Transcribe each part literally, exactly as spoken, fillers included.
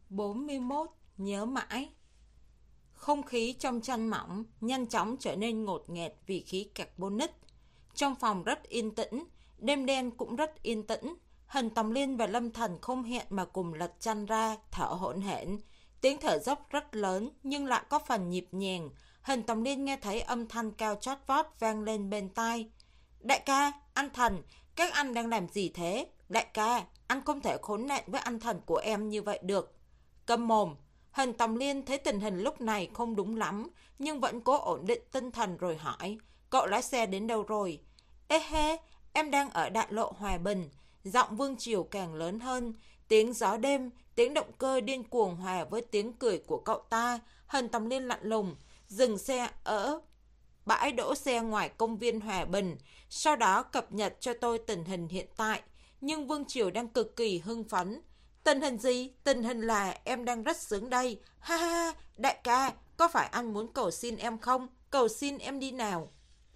bốn mươi mốt. Nhớ mãi. Không khí trong chăn mỏng nhanh chóng trở nên ngột ngẹt vì khí carbonic. Trong phòng rất yên tĩnh, đêm đen cũng rất yên tĩnh. Hình Tòng Liên và Lâm Thần không hẹn mà cùng lật chăn ra, thở hổn hển. Tiếng thở dốc rất lớn nhưng lại có phần nhịp nhàng. Hình Tòng Liên nghe thấy âm thanh cao chót vót vang lên bên tai. Đại ca, anh Thần, các anh đang làm gì thế? Đại ca, anh không thể khốn nạn với anh Thần của em như vậy được. Câm mồm. Hình Tòng Liên thấy tình hình lúc này không đúng lắm, nhưng vẫn cố ổn định tinh thần rồi hỏi, cậu lái xe đến đâu rồi? Ê hê, em đang ở đại lộ Hòa Bình. Giọng Vương Triều càng lớn hơn, tiếng gió đêm, tiếng động cơ điên cuồng hòa với tiếng cười của cậu ta. Hình Tòng Liên lạnh lùng, dừng xe ở bãi đỗ xe ngoài công viên Hòa Bình, sau đó cập nhật cho tôi tình hình hiện tại. Nhưng Vương Triều đang cực kỳ hưng phấn. Tình hình gì? Tình hình là em đang rất sướng đây. Ha ha ha, đại ca, có phải anh muốn cầu xin em không? Cầu xin em đi nào.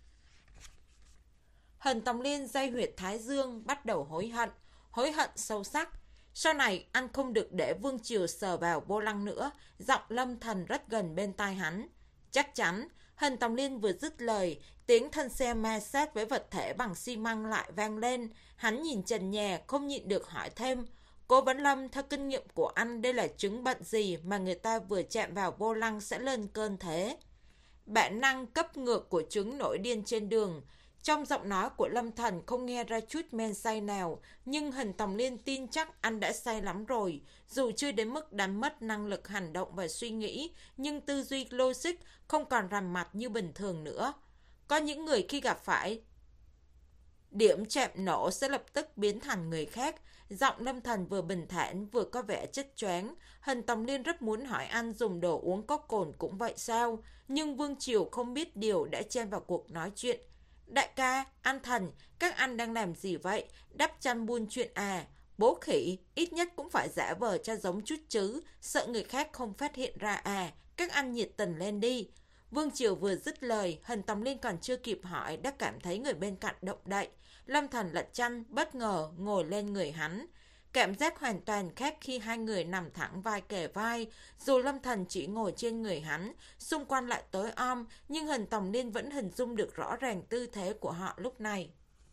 Hình Tòng Liên day huyệt thái dương bắt đầu hối hận, hối hận sâu sắc. Sau này anh không được để Vương Triều sờ vào vô lăng nữa. Giọng Lâm Thần rất gần bên tai hắn. Chắc chắn. Hình Tòng Liên vừa dứt lời, tiếng thân xe ma sát với vật thể bằng xi măng lại vang lên. Hắn nhìn trần nhà không nhịn được hỏi thêm, Cố Vấn Lâm, theo kinh nghiệm của anh, đây là chứng bệnh gì mà người ta vừa chạm vào vô lăng sẽ lên cơn thế? Bản năng cấp ngược của chứng nổi điên trên đường. Trong giọng nói của Lâm Thần không nghe ra chút men say nào, nhưng Hình Tòng Liên tin chắc anh đã say lắm rồi. Dù chưa đến mức đánh mất năng lực hành động và suy nghĩ, nhưng tư duy logic không còn rằm mặt như bình thường nữa. Có những người khi gặp phải điểm chạm nổ sẽ lập tức biến thành người khác. Giọng Lâm Thần vừa bình thản vừa có vẻ chết choáng. Hình Tòng Liên rất muốn hỏi anh dùng đồ uống có cồn cũng vậy sao, nhưng Vương Triều không biết điều đã chen vào cuộc nói chuyện. Đại ca, anh Thần, các anh đang làm gì vậy? Đắp chăn buôn chuyện à? Bố khỉ, ít nhất cũng phải giả vờ cho giống chút chứ, sợ người khác không phát hiện ra à? Các anh nhiệt tình lên đi. Vương Triều vừa dứt lời, Hình Tòng Liên còn chưa kịp hỏi đã cảm thấy người bên cạnh động đậy. Lâm Thần lật chăn, bất ngờ ngồi lên người hắn. Cảm giác hoàn toàn khác khi hai người nằm thẳng vai kề vai. Dù Lâm Thần chỉ ngồi trên người hắn, xung quanh lại tối om, nhưng Hình Tòng Liên vẫn hình dung được rõ ràng tư thế của họ lúc này.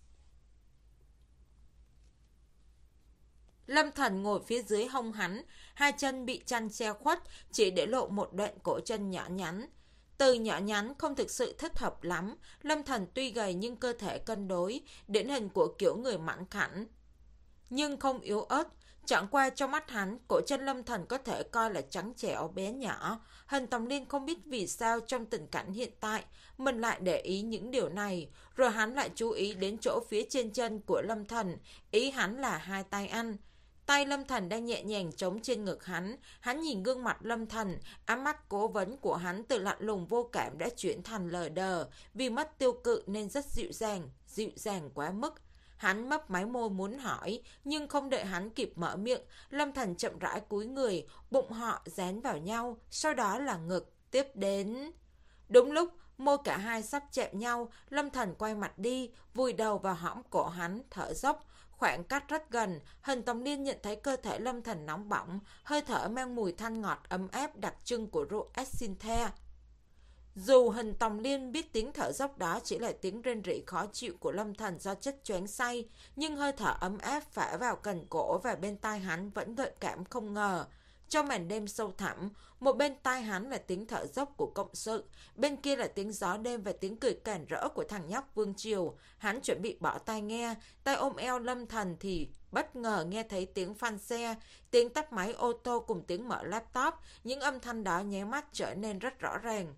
Lâm Thần ngồi phía dưới hông hắn, hai chân bị chăn che khuất, chỉ để lộ một đoạn cổ chân nhỏ nhắn. Từ nhỏ nhắn không thực sự thích hợp lắm. Lâm Thần tuy gầy nhưng cơ thể cân đối, điển hình của kiểu người mảnh khảnh, nhưng không yếu ớt. Chẳng qua trong mắt hắn, cổ chân Lâm Thần có thể coi là trắng trẻo bé nhỏ. Hình Tòng Liên không biết vì sao trong tình cảnh hiện tại mình lại để ý những điều này. Rồi hắn lại chú ý đến chỗ phía trên chân của Lâm Thần. Ý hắn là hai tay anh. Tay Lâm Thần đang nhẹ nhàng chống trên ngực hắn. Hắn nhìn gương mặt Lâm Thần, ám mắt cố vấn của hắn từ lạnh lùng vô cảm đã chuyển thành lờ đờ. Vì mất tiêu cự nên rất dịu dàng, dịu dàng quá mức. Hắn mấp máy môi muốn hỏi, nhưng không đợi hắn kịp mở miệng, Lâm Thần chậm rãi cúi người, bụng họ dán vào nhau, sau đó là ngực, tiếp đến. Đúng lúc môi cả hai sắp chạm nhau, Lâm Thần quay mặt đi, vùi đầu vào hõm cổ hắn, thở dốc. Khoảng cách rất gần, Hình Tòng Liên nhận thấy cơ thể Lâm Thần nóng bỏng, hơi thở mang mùi thanh ngọt ấm áp đặc trưng của rượu Exinthe. Dù Hình Tòng Liên biết tiếng thở dốc đó chỉ là tiếng rên rỉ khó chịu của Lâm Thần do chất choáng say, nhưng hơi thở ấm áp phả vào cành cổ và bên tai hắn vẫn gợi cảm không ngờ. Trong màn đêm sâu thẳm, một bên tai hắn là tiếng thở dốc của cộng sự, bên kia là tiếng gió đêm và tiếng cười cản rỡ của thằng nhóc Vương Triều. Hắn chuẩn bị bỏ tai nghe, tay ôm eo Lâm Thần thì bất ngờ nghe thấy tiếng phanh xe, tiếng tắt máy ô tô cùng tiếng mở laptop. Những âm thanh đó nháy mắt trở nên rất rõ ràng.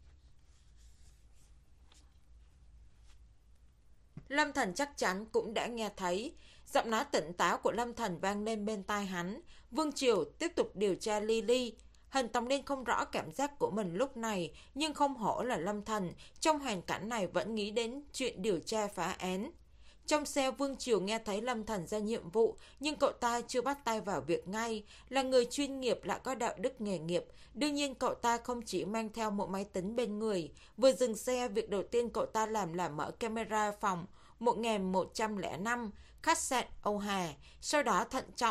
Lâm Thần chắc chắn cũng đã nghe thấy. Giọng nói tỉnh táo của Lâm Thần vang lên bên tai hắn. Vương Triều tiếp tục điều tra Lily. Hình Tòng Liên không rõ cảm giác của mình lúc này, nhưng không hổ là Lâm Thần, trong hoàn cảnh này vẫn nghĩ đến chuyện điều tra phá án. Trong xe, Vương Triều nghe thấy Lâm Thần ra nhiệm vụ, nhưng cậu ta chưa bắt tay vào việc ngay. Là người chuyên nghiệp lại có đạo đức nghề nghiệp, đương nhiên cậu ta không chỉ mang theo một máy tính bên người. Vừa dừng xe, việc đầu tiên cậu ta làm là mở camera phòng một nghìn một trăm lẻ năm, khách sạn Âu Hà. Sau đó thận trọng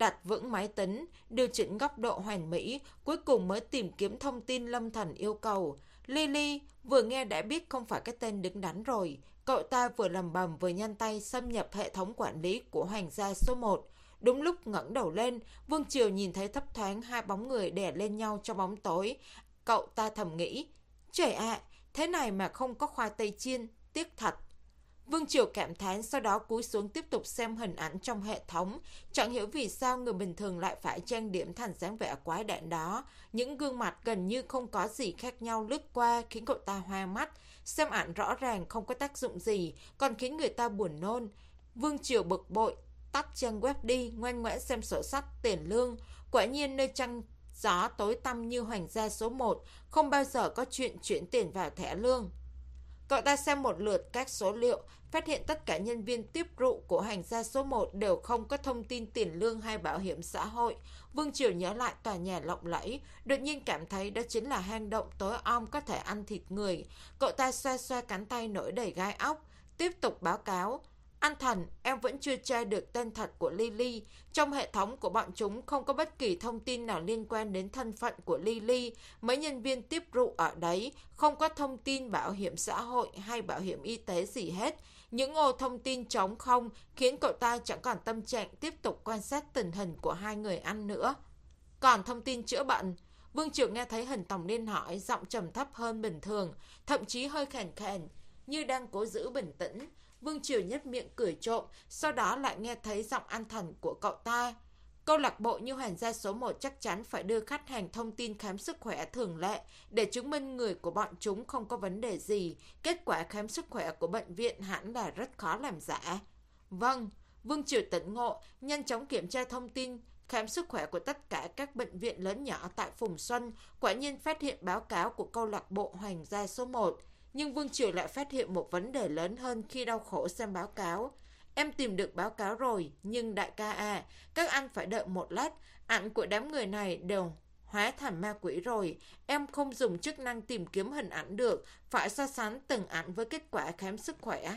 đặt vững máy tính, điều chỉnh góc độ hoàn mỹ, cuối cùng mới tìm kiếm thông tin Lâm Thần yêu cầu. Lily vừa nghe đã biết không phải cái tên đứng đắn rồi. Cậu ta vừa lầm bầm vừa nhanh tay xâm nhập hệ thống quản lý của Hoàng gia số một. Đúng lúc ngẩng đầu lên, Vương Triều nhìn thấy thấp thoáng hai bóng người đè lên nhau trong bóng tối. Cậu ta thầm nghĩ, trời ạ, thế này mà không có khoai tây chiên, tiếc thật. Vương Triều cảm thán, sau đó cúi xuống tiếp tục xem hình ảnh trong hệ thống. Chẳng hiểu vì sao người bình thường lại phải trang điểm thành dáng vẻ quái đản đó. Những gương mặt gần như không có gì khác nhau lướt qua khiến cậu ta hoa mắt. Xem ảnh rõ ràng không có tác dụng gì, còn khiến người ta buồn nôn. Vương Triều bực bội, tắt trang web đi, ngoan ngoãn xem sổ sách tiền lương. Quả nhiên nơi trăng gió tối tăm như Hoàng gia số một, không bao giờ có chuyện chuyển tiền vào thẻ lương. Cậu ta xem một lượt các số liệu, phát hiện tất cả nhân viên tiếp rượu của Hoàng gia số một đều không có thông tin tiền lương hay bảo hiểm xã hội. Vương Triều nhớ lại tòa nhà lộng lẫy, đột nhiên cảm thấy đó chính là hang động tối om có thể ăn thịt người. Cậu ta xoa xoa cánh tay nổi đầy gai óc, tiếp tục báo cáo. Anh Thần, em vẫn chưa tra được tên thật của Lily. Trong hệ thống của bọn chúng không có bất kỳ thông tin nào liên quan đến thân phận của Lily. Mấy nhân viên tiếp rượu ở đấy không có thông tin bảo hiểm xã hội hay bảo hiểm y tế gì hết. Những ô thông tin trống không khiến cậu ta chẳng còn tâm trạng tiếp tục quan sát tình hình của hai người ăn nữa. Còn thông tin chữa bệnh, Vương Triều nghe thấy Hình Tòng Liên hỏi, giọng trầm thấp hơn bình thường, thậm chí hơi khàn khàn, như đang cố giữ bình tĩnh. Vương Triều nhếch miệng cười trộm, sau đó lại nghe thấy giọng An Thần của cậu ta. Câu lạc bộ như Hoàng gia số một chắc chắn phải đưa khách hàng thông tin khám sức khỏe thường lệ để chứng minh người của bọn chúng không có vấn đề gì. Kết quả khám sức khỏe của bệnh viện hẳn là rất khó làm giả. Vâng, Vương Triều tỉnh ngộ, nhanh chóng kiểm tra thông tin khám sức khỏe của tất cả các bệnh viện lớn nhỏ tại Phùng Xuân, quả nhiên phát hiện báo cáo của câu lạc bộ Hoàng gia số một. Nhưng Vương Triều lại phát hiện một vấn đề lớn hơn khi đau khổ xem báo cáo. Em tìm được báo cáo rồi, nhưng đại ca à, các anh phải đợi một lát, ảnh của đám người này đều hóa thành ma quỷ rồi. Em không dùng chức năng tìm kiếm hình ảnh được, phải so sánh từng ảnh với kết quả khám sức khỏe.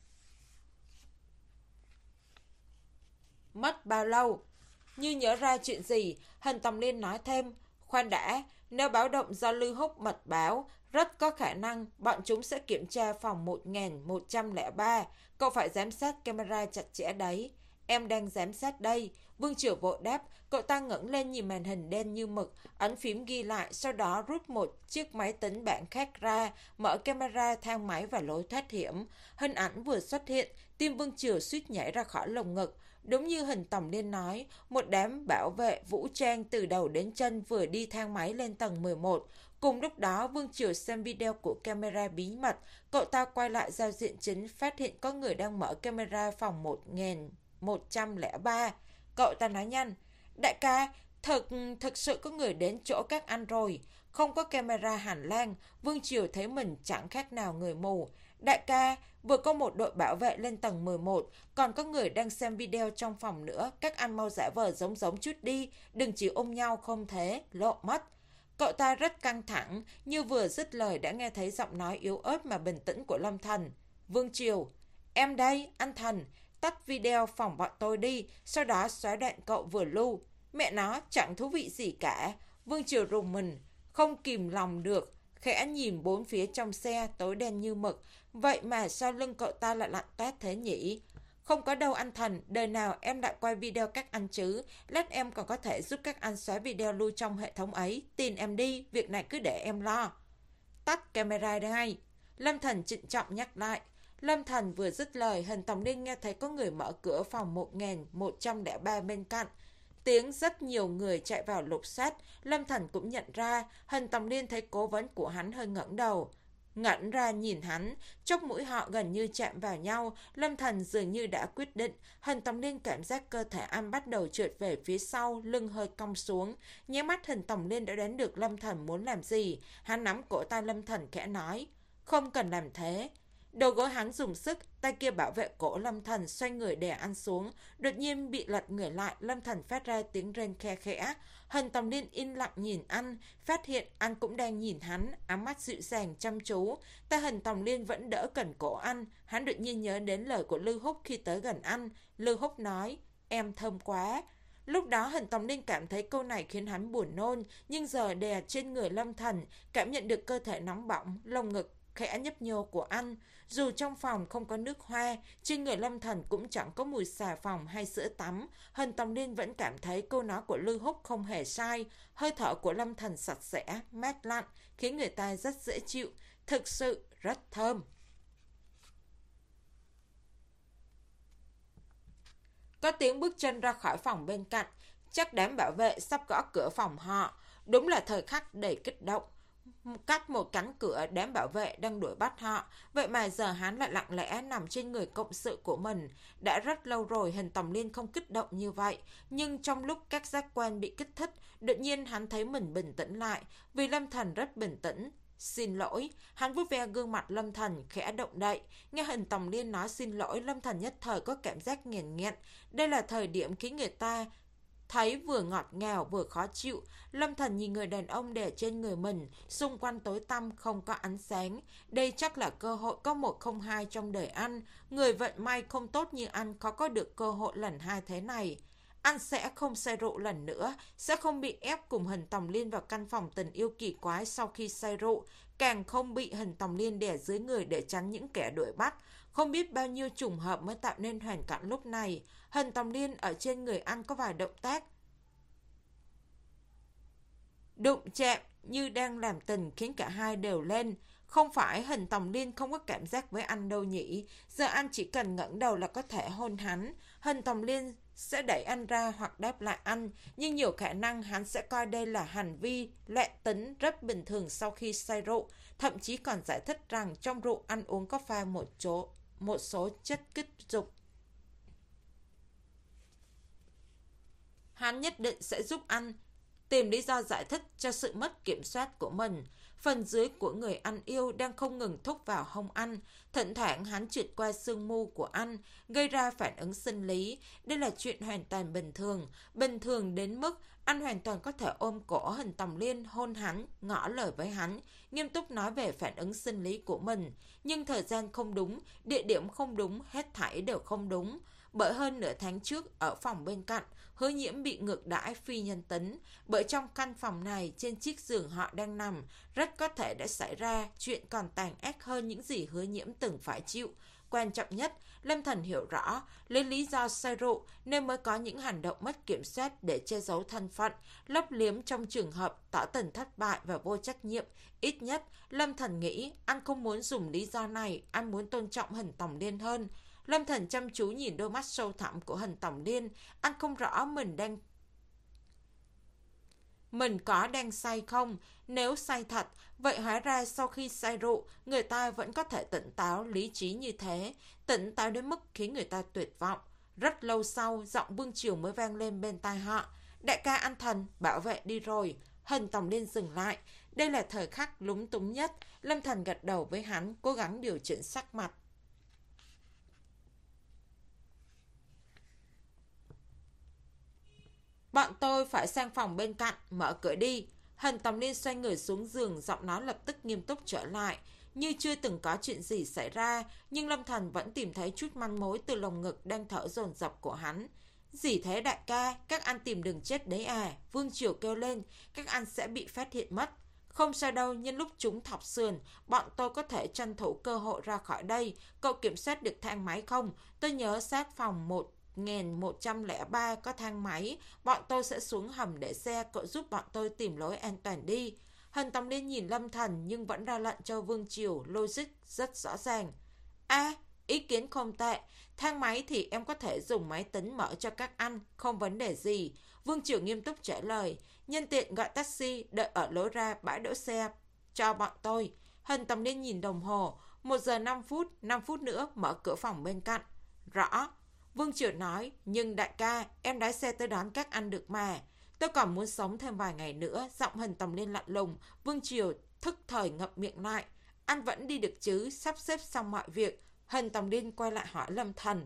Mất bao lâu? Như nhớ ra chuyện gì, Hình Tòng Liên nói thêm, khoan đã, nếu báo động do Lưu Húc mật báo, rất có khả năng bọn chúng sẽ kiểm tra phòng một nghìn một trăm lẻ ba. Cậu phải giám sát camera chặt chẽ đấy. Em đang giám sát đây. Vương Triều vội đáp. Cậu ta ngẩng lên nhìn màn hình đen như mực, ấn phím ghi lại, sau đó rút một chiếc máy tính bảng khác ra, mở camera thang máy và lối thoát hiểm. Hình ảnh vừa xuất hiện, tim Vương Triều suýt nhảy ra khỏi lồng ngực. Đúng như Hình Tòng Liên nói, một đám bảo vệ vũ trang từ đầu đến chân vừa đi thang máy lên tầng mười một. Cùng lúc đó, Vương Triều xem video của camera bí mật. Cậu ta quay lại giao diện chính, phát hiện có người đang mở camera phòng một nghìn một trăm lẻ ba. Cậu ta nói nhanh, đại ca, thật, thật sự có người đến chỗ các anh rồi. Không có camera hành lang, Vương Triều thấy mình chẳng khác nào người mù. Đại ca, vừa có một đội bảo vệ lên tầng mười một, còn có người đang xem video trong phòng nữa. Các anh mau giả vờ giống giống chút đi, đừng chỉ ôm nhau không thế, lộ mất. Cậu ta rất căng thẳng, như vừa dứt lời đã nghe thấy giọng nói yếu ớt mà bình tĩnh của Lâm Thần. Vương Triều, em đây, anh Thần, tắt video phòng bọn tôi đi, sau đó xóa đoạn cậu vừa lưu. Mẹ nó, chẳng thú vị gì cả. Vương Triều rùng mình, không kìm lòng được, khẽ nhìn bốn phía trong xe tối đen như mực. Vậy mà sao lưng cậu ta lại lạnh toát thế nhỉ? Không có đâu anh Thần, đời nào em đã quay video các anh chứ. Lát em còn có thể giúp các anh xóa video lưu trong hệ thống ấy. Tin em đi, việc này cứ để em lo. Tắt camera đây. Lâm Thần trịnh trọng nhắc lại. Lâm Thần vừa dứt lời, Hình Tòng Liên nghe thấy có người mở cửa phòng một nghìn một trăm lẻ ba bên cạnh. Tiếng rất nhiều người chạy vào lục soát. Lâm Thần cũng nhận ra, Hình Tòng Liên thấy cố vấn của hắn hơi ngẩng đầu. Ngẩn ra nhìn hắn, chóp mũi họ gần như chạm vào nhau. Lâm Thần dường như đã quyết định. Hình Tòng Liên cảm giác cơ thể anh bắt đầu trượt về phía sau, lưng hơi cong xuống. Nháy mắt Hình Tòng Liên đã đoán được Lâm Thần muốn làm gì. Hắn nắm cổ tay Lâm Thần khẽ nói, không cần làm thế. Đầu gối hắn dùng sức, tay kia bảo vệ cổ Lâm Thần, xoay người đè ăn xuống. Đột nhiên bị lật người lại, Lâm Thần phát ra tiếng rên khe khẽ. Hình Tòng Liên im lặng nhìn anh, phát hiện anh cũng đang nhìn hắn, ám mắt dịu dàng chăm chú. Tay Hình Tòng Liên vẫn đỡ cẩn cổ anh. Hắn đột nhiên nhớ đến lời của Lưu Húc khi tới gần anh. Lưu Húc nói, em thơm quá. Lúc đó Hình Tòng Liên cảm thấy câu này khiến hắn buồn nôn, nhưng giờ đè trên người Lâm Thần, cảm nhận được cơ thể nóng bỏng, lồng ngực khẽ nhấp nhô của anh. Dù trong phòng không có nước hoa, trên người Lâm Thần cũng chẳng có mùi xà phòng hay sữa tắm, Hình Tòng Liên vẫn cảm thấy câu nói của Lưu Húc không hề sai. Hơi thở của Lâm Thần sạch sẽ, mát lạnh, khiến người ta rất dễ chịu, thực sự rất thơm. Có tiếng bước chân ra khỏi phòng bên cạnh, chắc đám bảo vệ sắp gõ cửa phòng họ. Đúng là thời khắc đầy kích động. Cách một cánh cửa, đám bảo vệ đang đuổi bắt họ, vậy mà giờ hắn lại lặng lẽ nằm trên người cộng sự của mình. Đã rất lâu rồi Hình Tòng Liên không kích động như vậy, nhưng trong lúc các giác quan bị kích thích, đột nhiên hắn thấy mình bình tĩnh lại, vì Lâm Thần rất bình tĩnh. Xin lỗi, hắn vuốt ve gương mặt Lâm Thần khẽ động đậy. Nghe Hình Tòng Liên nói xin lỗi, Lâm Thần nhất thời có cảm giác nghẹn nghẹn. Đây là thời điểm khiến người ta thấy vừa ngọt ngào vừa khó chịu. Lâm Thần nhìn người đàn ông đè trên người mình, xung quanh tối tăm không có ánh sáng. Đây chắc là cơ hội có một không hai trong đời anh. Người vận may không tốt như anh khó có được cơ hội lần hai thế này. Anh sẽ không say rượu lần nữa, sẽ không bị ép cùng Hình Tòng Liên vào căn phòng tình yêu kỳ quái sau khi say rượu, càng không bị Hình Tòng Liên đè dưới người để tránh những kẻ đuổi bắt. Không biết bao nhiêu trùng hợp mới tạo nên hoàn cảnh lúc này. Hình Tòng Liên ở trên người anh có vài động tác đụng chạm như đang làm tình khiến cả hai đều lên. Không phải Hình Tòng Liên không có cảm giác với anh đâu nhỉ. Giờ anh chỉ cần ngẩng đầu là có thể hôn hắn. Hình Tòng Liên sẽ đẩy anh ra hoặc đáp lại anh, nhưng nhiều khả năng hắn sẽ coi đây là hành vi loạn tính rất bình thường sau khi say rượu, thậm chí còn giải thích rằng trong rượu ăn uống có pha một chỗ một số chất kích dục. Hắn nhất định sẽ giúp anh tìm lý do giải thích cho sự mất kiểm soát của mình. Phần dưới của người anh yêu đang không ngừng thúc vào hông anh. Thỉnh thoảng hắn trượt qua xương mu của anh, gây ra phản ứng sinh lý. Đây là chuyện hoàn toàn bình thường. Bình thường đến mức anh hoàn toàn có thể ôm cổ Hình Tòng Liên, hôn hắn, ngỏ lời với hắn, nghiêm túc nói về phản ứng sinh lý của mình. Nhưng thời gian không đúng, địa điểm không đúng, hết thảy đều không đúng. Bởi hơn nửa tháng trước, ở phòng bên cạnh, Hứa Nhiễm bị ngược đãi phi nhân tính. Bởi trong căn phòng này, trên chiếc giường họ đang nằm, rất có thể đã xảy ra chuyện còn tàn ác hơn những gì Hứa Nhiễm từng phải chịu. Quan trọng nhất, Lâm Thần hiểu rõ, lấy lý do say rượu nên mới có những hành động mất kiểm soát để che giấu thân phận, lấp liếm trong trường hợp tỏ tình thất bại và vô trách nhiệm. Ít nhất, Lâm Thần nghĩ anh không muốn dùng lý do này, anh muốn tôn trọng Hình Tòng Liên hơn. Lâm Thần chăm chú nhìn đôi mắt sâu thẳm của Hình Tòng Liên, anh không rõ mình đang Mình có đang say không? Nếu say thật, vậy hóa ra sau khi say rượu, người ta vẫn có thể tỉnh táo, lý trí như thế. Tỉnh táo đến mức khiến người ta tuyệt vọng. Rất lâu sau, giọng Vương Triều mới vang lên bên tai họ. Đại ca anh Thần, bảo vệ đi rồi. Hình Tòng Liên dừng lại. Đây là thời khắc lúng túng nhất. Lâm Thần gật đầu với hắn, cố gắng điều chỉnh sắc mặt. Bọn tôi phải sang phòng bên cạnh, mở cửa đi. Hình Tòng Liên xoay người xuống giường, giọng nói lập tức nghiêm túc trở lại, như chưa từng có chuyện gì xảy ra. Nhưng Lâm Thần vẫn tìm thấy chút manh mối từ lồng ngực đang thở dồn dập của hắn. Gì thế đại ca, các anh tìm đường chết đấy à? Vương Triều kêu lên, các anh sẽ bị phát hiện mất. Không sao đâu, nhân lúc chúng thọc sườn, bọn tôi có thể tranh thủ cơ hội ra khỏi đây. Cậu kiểm soát được thang máy không? Tôi nhớ sát phòng một nghìn một trăm lẻ ba có thang máy, bọn tôi sẽ xuống hầm để xe, cậu giúp bọn tôi tìm lối an toàn đi. Hình Tòng Liên nhìn Lâm Thần nhưng vẫn ra lệnh cho Vương Triều, logic rất rõ ràng. A, à, ý kiến không tệ, thang máy thì em có thể dùng máy tính mở cho các anh, không vấn đề gì. Vương Triều nghiêm túc trả lời, nhân tiện gọi taxi đợi ở lối ra bãi đỗ xe cho bọn tôi. Hình Tòng Liên nhìn đồng hồ, một giờ năm phút, năm phút nữa mở cửa phòng bên cạnh. Rõ. Vương Triều nói, nhưng đại ca, em lái xe tới đón các anh được mà. Tôi còn muốn sống thêm vài ngày nữa. Giọng Hình Tòng Liên lạnh lùng. Vương Triều thức thời ngậm miệng lại. Anh vẫn đi được chứ, sắp xếp xong mọi việc. Hình Tòng Liên quay lại hỏi Lâm Thần.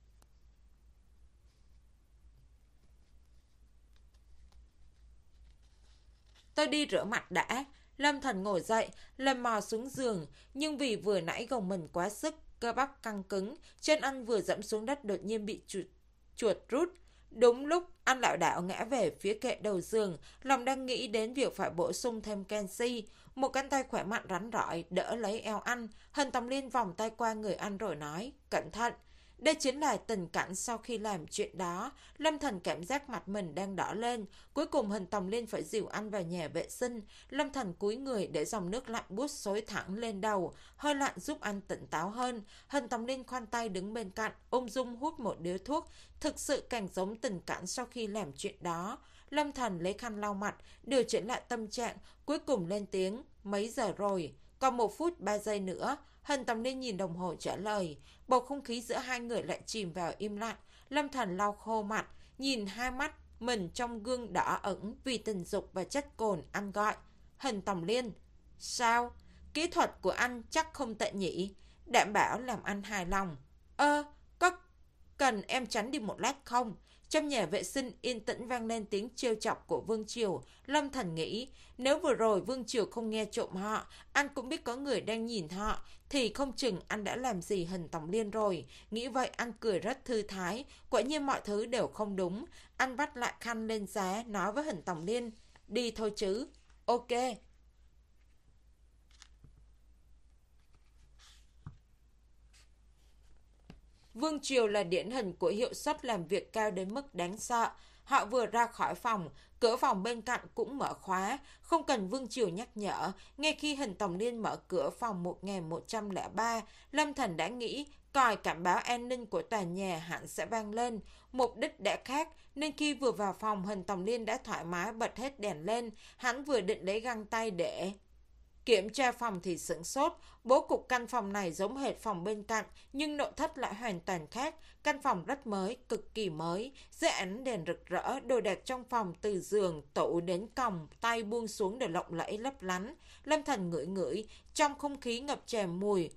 Tôi đi rửa mặt đã. Lâm Thần ngồi dậy, lần mò xuống giường, nhưng vì vừa nãy gồng mình quá sức, cơ bắp căng cứng, chân anh vừa dẫm xuống đất đột nhiên bị chuột, chuột rút. Đúng lúc anh lảo đảo ngã về phía kệ đầu giường, lòng đang nghĩ đến việc phải bổ sung thêm canxi. Một cánh tay khỏe mạnh rắn rỏi đỡ lấy eo anh, Hình Tòng Liên vòng tay qua người anh rồi nói, cẩn thận. Đây chính là tình cảnh sau khi làm chuyện đó. Lâm Thành cảm giác mặt mình đang đỏ lên. Cuối cùng Hình Tòng Liên phải dìu anh vào nhà vệ sinh. Lâm Thành cúi người để dòng nước lạnh buốt xối thẳng lên đầu. Hơi lạnh giúp anh tỉnh táo hơn. Hình Tòng Liên khoanh tay đứng bên cạnh, ung dung hút một điếu thuốc. Thực sự càng giống tình cảnh sau khi làm chuyện đó. Lâm Thành lấy khăn lau mặt, điều chỉnh lại tâm trạng, cuối cùng lên tiếng, mấy giờ rồi? Còn một phút ba giây nữa. Hình Tòng Liên nhìn đồng hồ trả lời. Bầu không khí giữa hai người lại chìm vào im lặng. Lâm Thành lau khô mặt, nhìn hai mắt mình trong gương đỏ ửng vì tình dục và chất cồn. Anh gọi, Hình Tòng Liên. Sao? Kỹ thuật của anh chắc không tệ nhỉ? Đảm bảo làm anh hài lòng. Ơ, có cần em tránh đi một lát không? Trong nhà vệ sinh yên tĩnh vang lên tiếng trêu chọc của Vương Triều. Lâm Thành nghĩ, nếu vừa rồi Vương Triều không nghe trộm họ, anh cũng biết có người đang nhìn họ, thì không chừng anh đã làm gì Hình Tòng Liên rồi. Nghĩ vậy anh cười rất thư thái, quả nhiên mọi thứ đều không đúng. Anh vắt lại khăn lên giá, nói với Hình Tòng Liên, đi thôi chứ. Ok. Vương Triều là điển hình của hiệu suất làm việc cao đến mức đáng sợ. Họ vừa ra khỏi phòng, cửa phòng bên cạnh cũng mở khóa, không cần Vương Triều nhắc nhở. Ngay khi Hình Tòng Liên mở cửa phòng một nghìn một trăm lẻ ba, Lâm Thành đã nghĩ còi cảnh báo an ninh của tòa nhà hẳn sẽ vang lên. Mục đích đã khác, nên khi vừa vào phòng, Hình Tòng Liên đã thoải mái bật hết đèn lên. Hắn vừa định lấy găng tay để kiểm tra phòng thì sửng sốt. Bố cục căn phòng này giống hệt phòng bên cạnh, nhưng nội thất lại hoàn toàn khác. Căn phòng rất mới, cực kỳ mới. Dưới ánh đèn rực rỡ, đồ đạc trong phòng từ giường, tủ đến còng, tay buông xuống đều lộng lẫy lấp lánh. Lâm Thành ngửi ngửi, trong không khí ngập tràn mùi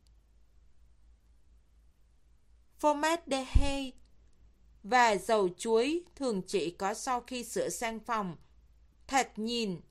formaldehyde và dầu chuối thường chỉ có sau khi sửa sang phòng. Thoạt nhìn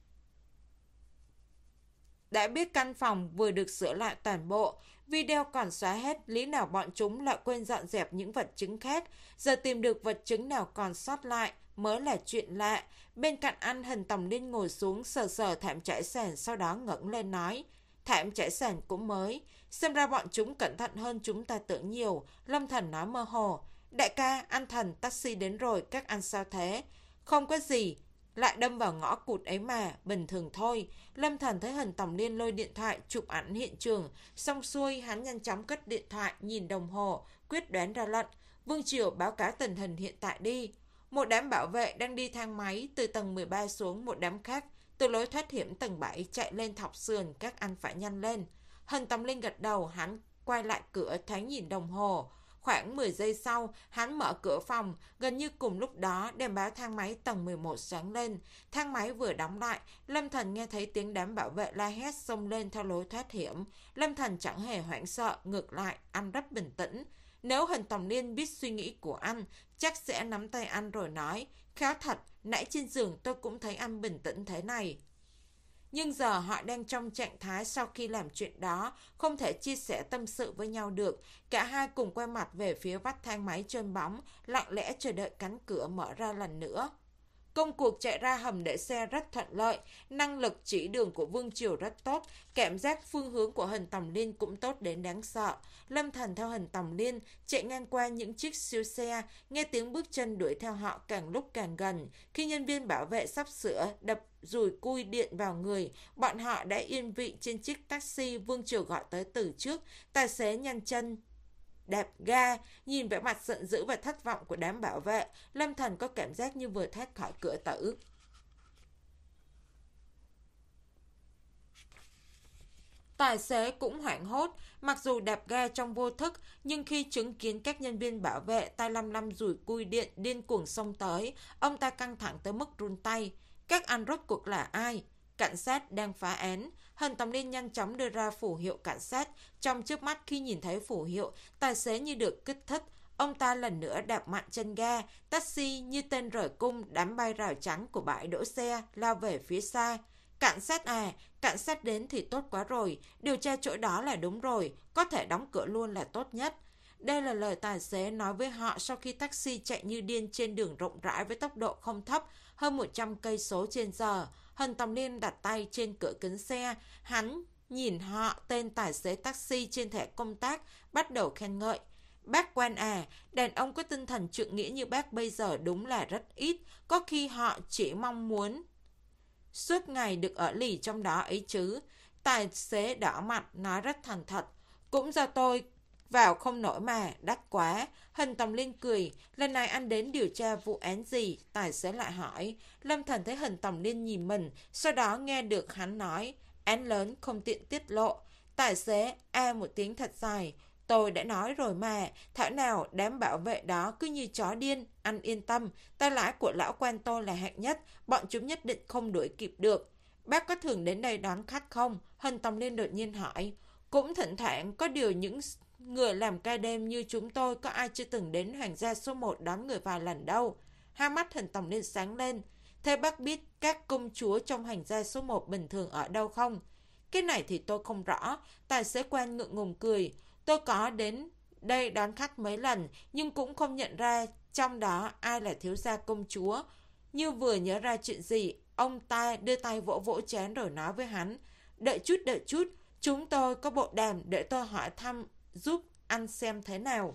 đã biết căn phòng vừa được sửa lại toàn bộ. Video còn xóa hết, lý nào bọn chúng lại quên dọn dẹp những vật chứng khác. Giờ tìm được vật chứng nào còn sót lại mới là chuyện lạ. Bên cạnh anh, Hình Tòng Liên ngồi xuống sờ sờ thảm trải sàn, sau đó ngẩng lên nói, thảm trải sàn cũng mới. Xem ra bọn chúng cẩn thận hơn chúng ta tưởng nhiều. Lâm Thành nói mơ hồ, đại ca, anh Thần, taxi đến rồi, các anh sao thế? Không có gì, lại đâm vào ngõ cụt ấy mà, bình thường thôi. Lâm Thành thấy Hình Tòng Liên lôi điện thoại chụp ảnh hiện trường, xong xuôi hắn nhanh chóng cất điện thoại, nhìn đồng hồ, quyết đoán ra lệnh. Vương Triều báo cáo tình hình hiện tại đi. Một đám bảo vệ đang đi thang máy từ tầng mười ba xuống, một đám khác từ lối thoát hiểm tầng bảy chạy lên thọc sườn, các anh phải nhanh lên. Hình Tòng Liên gật đầu, hắn quay lại cửa, thoáng nhìn đồng hồ. Khoảng mười giây sau, hắn mở cửa phòng, gần như cùng lúc đó đèn báo thang máy tầng mười một sáng lên. Thang máy vừa đóng lại, Lâm Thành nghe thấy tiếng đám bảo vệ la hét xông lên theo lối thoát hiểm. Lâm Thành chẳng hề hoảng sợ, ngược lại, anh rất bình tĩnh. Nếu Hình Tòng Liên biết suy nghĩ của anh, chắc sẽ nắm tay anh rồi nói, khéo thật, nãy trên giường tôi cũng thấy anh bình tĩnh thế này. Nhưng giờ họ đang trong trạng thái sau khi làm chuyện đó, không thể chia sẻ tâm sự với nhau được. Cả hai cùng quay mặt về phía vách thang máy trơn bóng, lặng lẽ chờ đợi cánh cửa mở ra lần nữa. Công cuộc chạy ra hầm để xe rất thuận lợi, năng lực chỉ đường của Vương Triều rất tốt, cảm giác phương hướng của Hình Tòng Liên cũng tốt đến đáng sợ. Lâm Thành theo Hình Tòng Liên chạy ngang qua những chiếc siêu xe, nghe tiếng bước chân đuổi theo họ càng lúc càng gần. Khi nhân viên bảo vệ sắp sửa đập dùi cui điện vào người, bọn họ đã yên vị trên chiếc taxi Vương Triều gọi tới từ trước. Tài xế nhanh chân đạp ga, nhìn vẻ mặt giận dữ và thất vọng của đám bảo vệ, Lâm Thành có cảm giác như vừa thoát khỏi cửa tử. Tài xế cũng hoảng hốt, mặc dù đạp ga trong vô thức, nhưng khi chứng kiến các nhân viên bảo vệ tay lăm lăm dùi cui điện điên cuồng xông tới, ông ta căng thẳng tới mức run tay. Các anh rốt cuộc là ai? Cảnh sát đang phá án. Hình Tòng Liên nhanh chóng đưa ra phù hiệu cảnh sát. Trong chớp mắt khi nhìn thấy phù hiệu, tài xế như được kích thích. Ông ta lần nữa đạp mạnh chân ga. Taxi như tên rời cung đám bay rào trắng của bãi đỗ xe, lao về phía xa. Cảnh sát à, cảnh sát đến thì tốt quá rồi. Điều tra chỗ đó là đúng rồi. Có thể đóng cửa luôn là tốt nhất. Đây là lời tài xế nói với họ sau khi taxi chạy như điên trên đường rộng rãi với tốc độ không thấp, hơn một trăm cây số trên giờ. Hân Tòng Liên đặt tay trên cửa kính xe, hắn nhìn họ tên tài xế taxi trên thẻ công tác, bắt đầu khen ngợi. Bác Quan à, đàn ông có tinh thần trượng nghĩa như bác bây giờ đúng là rất ít, có khi họ chỉ mong muốn suốt ngày được ở lì trong đó ấy chứ. Tài xế đỏ mặt nói rất thành thật. Cũng do tôi vào không nổi mà, đắt quá. Hân Tòng Liên cười. Lần này anh đến điều tra vụ án gì? Tài xế lại hỏi. Lâm Thần thấy Hân Tòng Liên nhìn mình, sau đó nghe được hắn nói. Án lớn không tiện tiết lộ. Tài xế a một tiếng thật dài. Tôi đã nói rồi mà, thảo nào đám bảo vệ đó cứ như chó điên, anh yên tâm, tay lái của lão Quan tôi là hạng nhất, bọn chúng nhất định không đuổi kịp được. Bác có thường đến đây đón khách không? Hân Tòng Liên đột nhiên hỏi. Cũng thỉnh thoảng, có điều những người làm ca đêm như chúng tôi có ai chưa từng đến Hoàng gia số một đón người vài lần đâu. Hai mắt Hân Tòng Liên sáng lên. Thế bác biết các công chúa trong Hoàng gia số một bình thường ở đâu không? Cái này thì tôi không rõ. Tài xế Quan ngượng ngùng cười. Tôi có đến đây đón khách mấy lần, nhưng cũng không nhận ra trong đó ai là thiếu gia công chúa. Như vừa nhớ ra chuyện gì, ông ta đưa tay vỗ vỗ chán rồi nói với hắn. Đợi chút, đợi chút, chúng tôi có bộ đàm để tôi hỏi thăm giúp anh xem thế nào.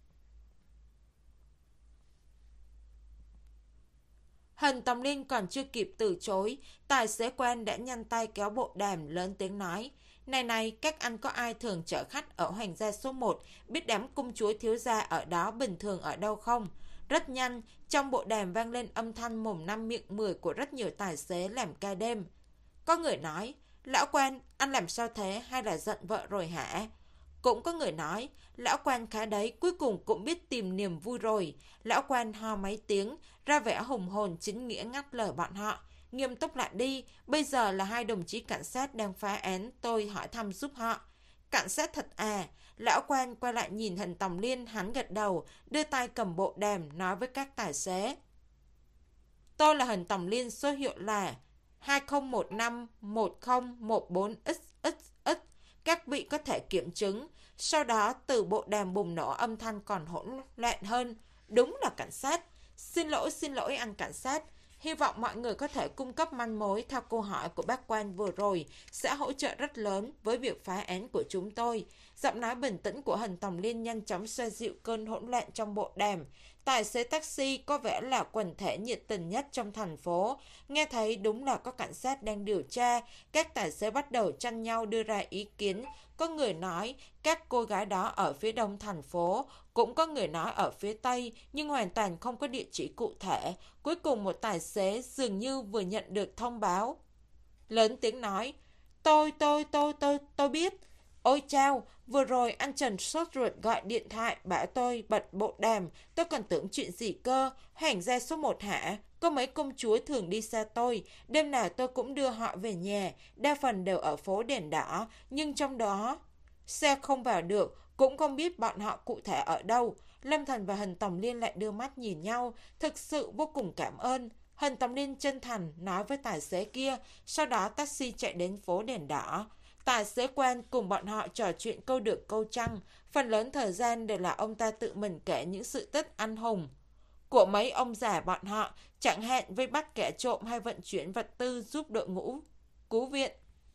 Hân Tòng Liên còn chưa kịp từ chối, tài xế Quan đã nhanh tay kéo bộ đàm lớn tiếng nói. Này này, các anh có ai thường chở khách ở Hoàng gia số một, biết đám công chúa thiếu gia ở đó bình thường ở đâu không? Rất nhanh, trong bộ đàm vang lên âm thanh mồm năm miệng mười của rất nhiều tài xế làm ca đêm. Có người nói, Lão Quan, anh làm sao thế, hay là giận vợ rồi hả? Cũng có người nói, Lão Quan khá đấy, cuối cùng cũng biết tìm niềm vui rồi. Lão Quan ho mấy tiếng, ra vẻ hùng hồn chính nghĩa ngắt lời bọn họ. Nghiêm túc lại đi, bây giờ là hai đồng chí cảnh sát đang phá án, tôi hỏi thăm giúp họ. Cảnh sát thật à? Lão Quan quay lại nhìn Hân Tòng Liên, hắn gật đầu, đưa tay cầm bộ đàm, nói với các tài xế. Tôi là Hân Tòng Liên, số hiệu là hai không một năm một không một bốn x x x. Các vị có thể kiểm chứng. Sau đó từ bộ đàm bùng nổ âm thanh còn hỗn loạn hơn. Đúng là cảnh sát. Xin lỗi, xin lỗi anh cảnh sát. Hy vọng mọi người có thể cung cấp manh mối theo câu hỏi của bác Quan vừa rồi sẽ hỗ trợ rất lớn với việc phá án của chúng tôi. Giọng nói bình tĩnh của Hân Tòng Liên nhanh chóng xoa dịu cơn hỗn loạn trong bộ đàm. Tài xế taxi có vẻ là quần thể nhiệt tình nhất trong thành phố. Nghe thấy đúng là có cảnh sát đang điều tra, các tài xế bắt đầu tranh nhau đưa ra ý kiến. Có người nói các cô gái đó ở phía đông thành phố, cũng có người nói ở phía tây, nhưng hoàn toàn không có địa chỉ cụ thể. Cuối cùng một tài xế dường như vừa nhận được thông báo, lớn tiếng nói, tôi, tôi, tôi, tôi, tôi biết. Ôi chao, vừa rồi anh Trần sốt ruột gọi điện thoại bảo tôi bật bộ đàm, tôi còn tưởng chuyện gì cơ. Hoàng gia số một hả? Có mấy công chúa thường đi xa tôi, đêm nào tôi cũng đưa họ về nhà, đa phần đều ở phố đèn đỏ, nhưng trong đó xe không vào được, cũng không biết bọn họ cụ thể ở đâu. Lâm Thần và Hân Tòng Liên lại đưa mắt nhìn nhau, thực sự vô cùng cảm ơn. Hân Tòng Liên chân thành nói với tài xế kia, sau đó taxi chạy đến phố đèn đỏ. Tài xế Quan cùng bọn họ trò chuyện câu được câu trăng, phần lớn thời gian đều là ông ta tự mình kể những sự tích anh hùng của mấy ông già bọn họ, chẳng hạn với bắt kẻ trộm hay vận chuyển vật tư giúp đội ngũ cứu viện.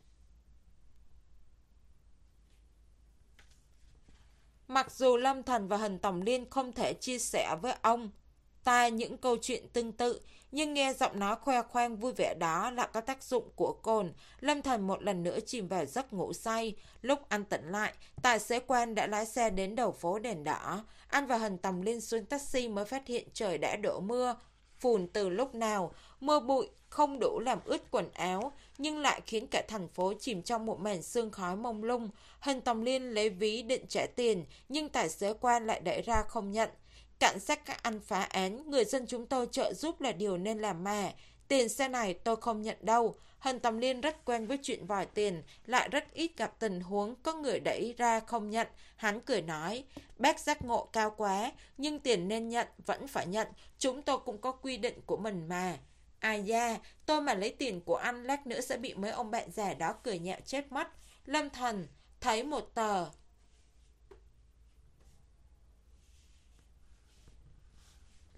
Mặc dù Lâm Thần và Hân Tòng Liên không thể chia sẻ với ông ta những câu chuyện tương tự, nhưng nghe giọng nói khoe khoang vui vẻ đó là có tác dụng của cồn. Lâm Thần một lần nữa chìm vào giấc ngủ say. Lúc anh tỉnh lại, tài xế Quan đã lái xe đến đầu phố đèn đỏ. Anh và Hân Tòng Liên xuống taxi mới phát hiện trời đã đổ mưa phùn từ lúc nào. Mưa bụi không đủ làm ướt quần áo, nhưng lại khiến cả thành phố chìm trong một màn sương khói mông lung. Hân Tòng Liên lấy ví định trả tiền, nhưng tài xế Quan lại đẩy ra không nhận. Cảnh sát các anh phá án, người dân chúng tôi trợ giúp là điều nên làm mà. Tiền xe này tôi không nhận đâu. Hân Tòng Liên rất quen với chuyện vòi tiền, lại rất ít gặp tình huống có người đẩy ra không nhận. Hắn cười nói, bác giác ngộ cao quá, nhưng tiền nên nhận, vẫn phải nhận. Chúng tôi cũng có quy định của mình mà. Ai da, tôi mà lấy tiền của anh, lát nữa sẽ bị mấy ông bạn già đó cười nhạo chết mất. Lâm Thần thấy một tờ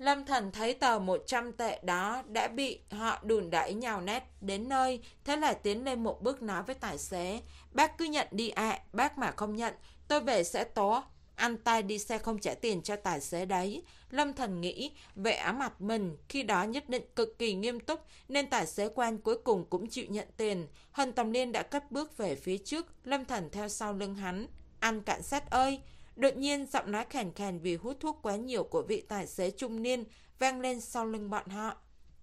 Lâm Thần thấy tờ một trăm tệ đó đã bị họ đùn đẩy nhào nát đến nơi, thế là tiến lên một bước nói với tài xế. Bác cứ nhận đi ạ, à, bác mà không nhận, tôi về sẽ tố anh ta đi xe không trả tiền cho tài xế đấy. Lâm Thần nghĩ vẻ mặt mình khi đó nhất định cực kỳ nghiêm túc, nên tài xế quan cuối cùng cũng chịu nhận tiền. Hân Tầm Liên đã cất bước về phía trước, Lâm Thần theo sau lưng hắn. Anh cảnh sát ơi! Đột nhiên giọng nói khàn khàn vì hút thuốc quá nhiều của vị tài xế trung niên vang lên sau lưng bọn họ.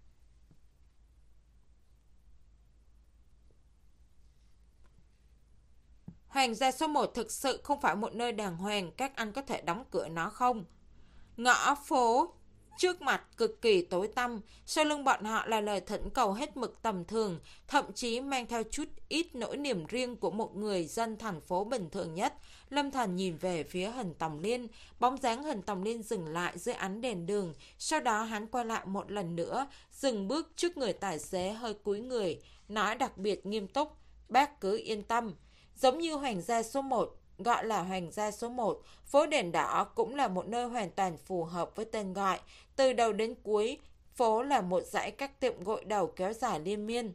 Hoàng gia số một thực sự không phải một nơi đàng hoàng, các anh có thể đóng cửa nó không? Ngõ phố trước mặt cực kỳ tối tăm, sau lưng bọn họ là lời thỉnh cầu hết mực tầm thường, thậm chí mang theo chút ít nỗi niềm riêng của một người dân thành phố bình thường nhất. Lâm Thần nhìn về phía Hình Tòng Liên, bóng dáng Hình Tòng Liên dừng lại dưới ánh đèn đường, sau đó hắn quay lại một lần nữa, dừng bước trước người tài xế hơi cúi người, nói đặc biệt nghiêm túc, bác cứ yên tâm, giống như Hoàng gia số một, gọi là Hoàng gia số một, phố đèn đỏ cũng là một nơi hoàn toàn phù hợp với tên gọi. Từ đầu đến cuối, phố là một dãy các tiệm gội đầu kéo dài liên miên.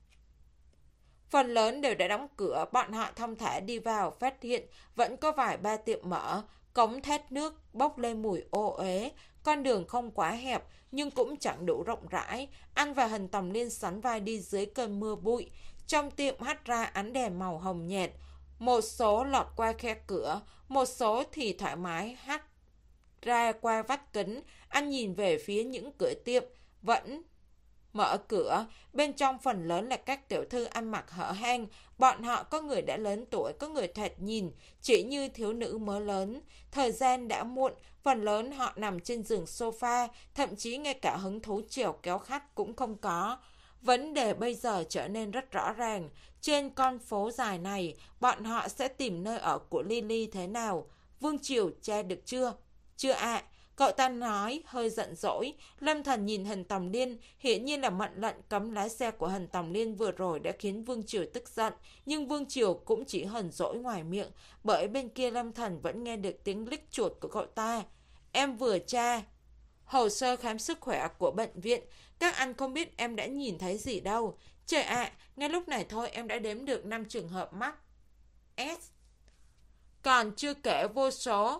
Phần lớn đều đã đóng cửa, bọn họ thong thả đi vào, phát hiện vẫn có vài ba tiệm mở, cống thoát nước bốc lên mùi ô uế, con đường không quá hẹp nhưng cũng chẳng đủ rộng rãi. Anh và Hình Tòng Liên sánh vai đi dưới cơn mưa bụi, trong tiệm hắt ra ánh đèn màu hồng nhạt. Một số lọt qua khe cửa, một số thì thoải mái hắt ra qua vách kính. Anh nhìn về phía những cửa tiệm vẫn mở cửa, bên trong phần lớn là các tiểu thư ăn mặc hở hang. Bọn họ có người đã lớn tuổi, có người thoạt nhìn chỉ như thiếu nữ mới lớn. Thời gian đã muộn, phần lớn họ nằm trên giường sofa, thậm chí ngay cả hứng thú chèo kéo khách cũng không có. Vấn đề bây giờ trở nên rất rõ ràng. Trên con phố dài này, bọn họ sẽ tìm nơi ở của Lily thế nào? Vương Triều tra được chưa? Chưa ạ. À. Cậu ta nói hơi giận dỗi. Lâm Thần nhìn Hình Tòng Liên, hiển nhiên là mệnh lệnh cấm lái xe của Hình Tòng Liên vừa rồi đã khiến Vương Triều tức giận. Nhưng Vương Triều cũng chỉ hờn dỗi ngoài miệng, bởi bên kia Lâm Thần vẫn nghe được tiếng lích chuột của cậu ta. Em vừa tra hồ sơ khám sức khỏe của bệnh viện, các anh không biết em đã nhìn thấy gì đâu. Trời ạ, à, ngay lúc này thôi em đã đếm được năm trường hợp mắc S. Còn chưa kể vô số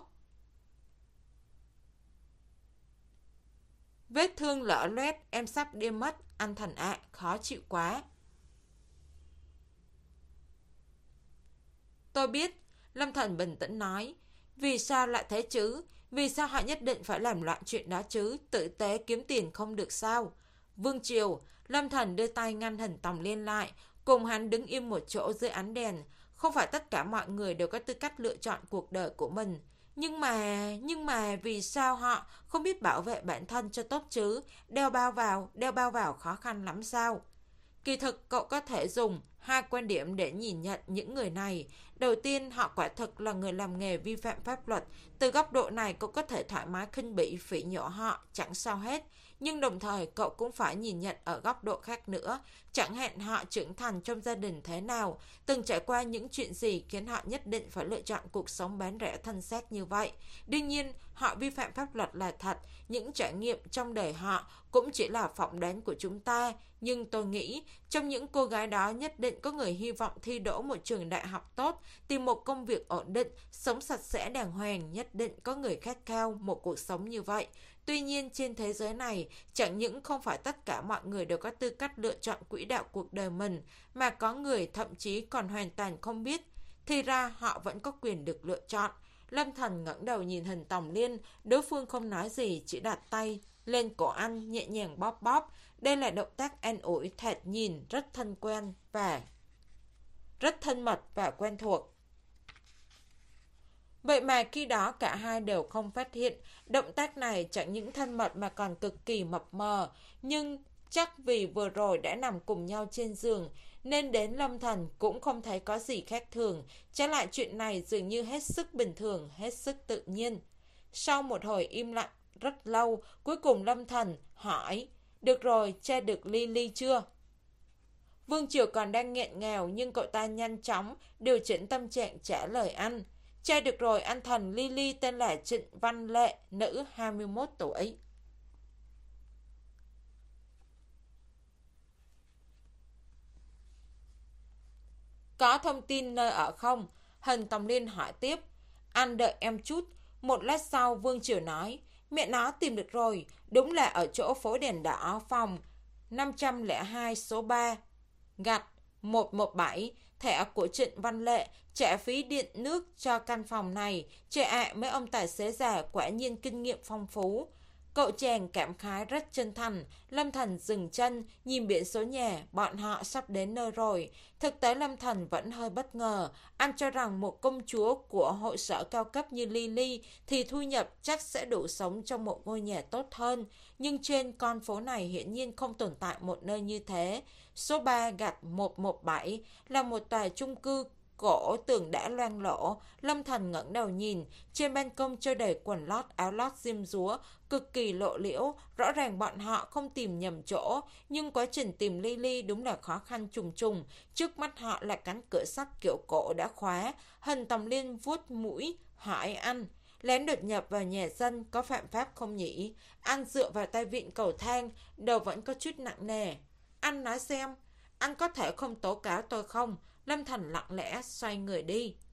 vết thương lở loét, em sắp đi mất. Anh Thành ạ, à, khó chịu quá. Tôi biết, Lâm Thần bình tĩnh nói. Vì sao lại thế chứ? Vì sao họ nhất định phải làm loạn chuyện đó chứ? Tử tế kiếm tiền không được sao? Vương Triều, Lâm Thần đưa tay ngăn Hình Tòng Liên lại, cùng hắn đứng im một chỗ dưới ánh đèn. Không phải tất cả mọi người đều có tư cách lựa chọn cuộc đời của mình. Nhưng mà, nhưng mà vì sao họ không biết bảo vệ bản thân cho tốt chứ? Đeo bao vào, đeo bao vào khó khăn lắm sao? Kỳ thực cậu có thể dùng hai quan điểm để nhìn nhận những người này. Đầu tiên, họ quả thực là người làm nghề vi phạm pháp luật. Từ góc độ này, cậu có thể thoải mái khinh bỉ phỉ nhổ họ, chẳng sao hết. Nhưng đồng thời, cậu cũng phải nhìn nhận ở góc độ khác nữa. Chẳng hạn họ trưởng thành trong gia đình thế nào, từng trải qua những chuyện gì khiến họ nhất định phải lựa chọn cuộc sống bán rẻ thân xác như vậy. Đương nhiên, họ vi phạm pháp luật là thật. Những trải nghiệm trong đời họ cũng chỉ là phỏng đoán của chúng ta. Nhưng tôi nghĩ, trong những cô gái đó nhất định có người hy vọng thi đỗ một trường đại học tốt, tìm một công việc ổn định, sống sạch sẽ đàng hoàng, nhất định có người khát khao một cuộc sống như vậy. Tuy nhiên trên thế giới này, chẳng những không phải tất cả mọi người đều có tư cách lựa chọn quỹ đạo cuộc đời mình, mà có người thậm chí còn hoàn toàn không biết, thì ra họ vẫn có quyền được lựa chọn. Lâm Thần ngẩng đầu nhìn Hình Tòng Liên, đối phương không nói gì, chỉ đặt tay lên cổ anh nhẹ nhàng bóp bóp. Đây là động tác an ủi thoạt nhìn rất thân quen và rất thân mật và quen thuộc. Vậy mà khi đó cả hai đều không phát hiện. Động tác này chẳng những thân mật mà còn cực kỳ mập mờ. Nhưng chắc vì vừa rồi đã nằm cùng nhau trên giường, nên đến Lâm Thần cũng không thấy có gì khác thường. Trái lại chuyện này dường như hết sức bình thường, hết sức tự nhiên. Sau một hồi im lặng rất lâu, cuối cùng Lâm Thần hỏi, được rồi, tra được Lily chưa? Vương Triều còn đang nghẹn ngào, nhưng cậu ta nhanh chóng điều chỉnh tâm trạng trả lời anh. Tra được rồi anh Thần, Lily tên là Trịnh Văn Lệ, nữ hai mươi mốt tuổi. Có thông tin nơi ở không? Hân Tòng Liên hỏi tiếp. Anh đợi em chút. Một lát sau Vương Triều nói. Mẹ nó tìm được rồi. Đúng là ở chỗ phố đèn đỏ phòng năm trăm lẻ hai số ba. Gạch một một bảy. Thẻ của Trịnh Văn Lệ trả phí điện nước cho căn phòng này. Trời ạ, mấy ông tài xế già quả nhiên kinh nghiệm phong phú. Cậu chàng cảm khái rất chân thành. Lâm Thần dừng chân, nhìn biển số nhà, bọn họ sắp đến nơi rồi. Thực tế Lâm Thần vẫn hơi bất ngờ. Anh cho rằng một công chúa của hội sở cao cấp như Lily thì thu nhập chắc sẽ đủ sống trong một ngôi nhà tốt hơn. Nhưng trên con phố này hiển nhiên không tồn tại một nơi như thế. Số ba gạch một một bảy là một tòa chung cư cổ tường đã loang lổ. Lâm Thần ngẩng đầu nhìn, trên ban công treo đầy quần lót áo lót diêm dúa, cực kỳ lộ liễu. Rõ ràng bọn họ không tìm nhầm chỗ, nhưng quá trình tìm Lily đúng là khó khăn trùng trùng. Trước mắt họ là cánh cửa sắt kiểu cổ đã khóa. Hân Tòng Liên vuốt mũi hỏi anh, lén đột nhập vào nhà dân có phạm pháp không nhỉ? Anh dựa vào tay vịn cầu thang, đầu vẫn có chút nặng nề. Anh nói xem, anh có thể không tố cáo tôi không? Lâm Thần lặng lẽ xoay người đi.